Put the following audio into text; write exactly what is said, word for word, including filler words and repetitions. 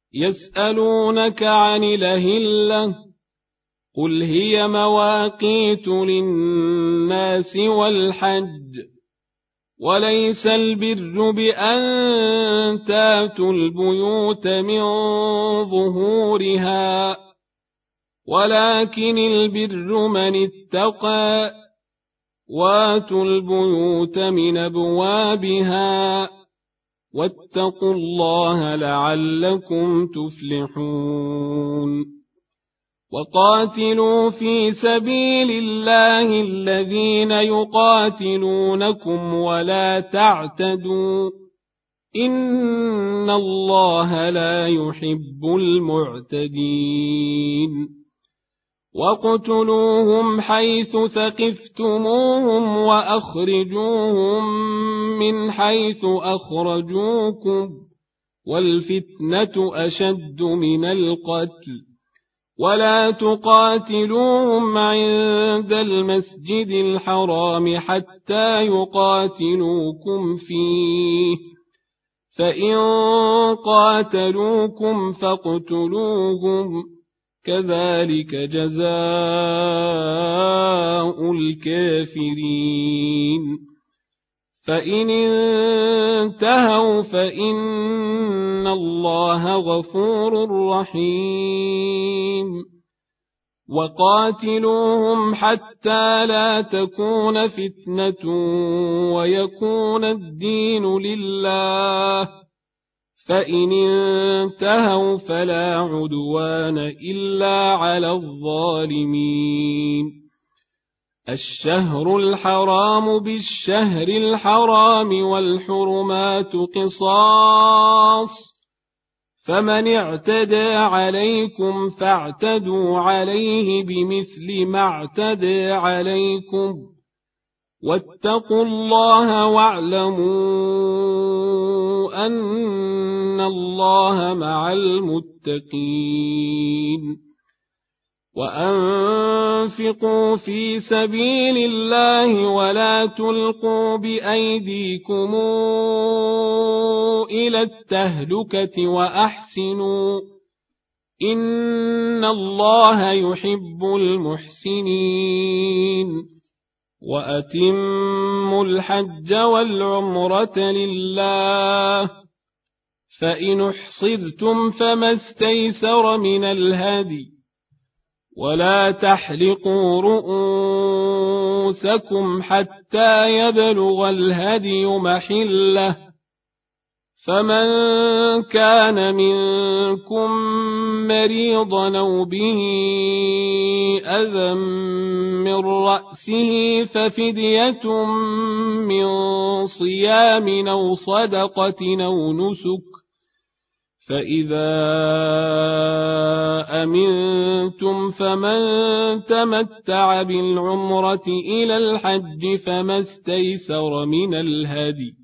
يسألونك عن الأهلة قل هي مواقيت للناس والحج وليس البر بأن تاتوا البيوت من ظهورها ولكن البر من اتقى واتوا البيوت من أبوابها واتقوا الله لعلكم تفلحون وقاتلوا في سبيل الله الذين يقاتلونكم ولا تعتدوا إن الله لا يحب المعتدين وَاقْتُلُوهُمْ حَيْثُ ثَقِفْتُمُوهُمْ وَأَخْرِجُوهُمْ مِنْ حَيْثُ أَخْرَجُوكُمْ وَالْفِتْنَةُ أَشَدُّ مِنَ الْقَتْلِ وَلَا تُقَاتِلُوهُمْ عِندَ الْمَسْجِدِ الْحَرَامِ حَتَّى يُقَاتِلُوكُمْ فِيهِ فَإِنْ قَاتَلُوكُمْ فَاقْتُلُوهُمْ كذلك جزاء الكافرين فإن انتهوا فإن الله غفور رحيم وقاتلوهم حتى لا تكون فتنة ويكون الدين لله فإن انتهوا فلا عدوان إلا على الظالمين الشهر الحرام بالشهر الحرام والحرمات قصاص فمن اعتدى عليكم فاعتدوا عليه بمثل ما اعتدى عليكم واتقوا الله واعلموا أن الله مع المتقين وأنفقوا في سبيل الله ولا تلقوا بأيديكم إلى التهلكة وأحسنوا إن الله يحب المحسنين وأتموا الحج والعمرة لله فإن احصرتم فما استيسر من الهدي ولا تحلقوا رؤوسكم حتى يبلغ الهدي محله فمن كان منكم مريضا أو به أذى من رأسه ففدية من صيام أو صدقة أو نسك فإذا أمنتم فمن تمتع بالعمرة إلى الحج فما استيسر من الهدي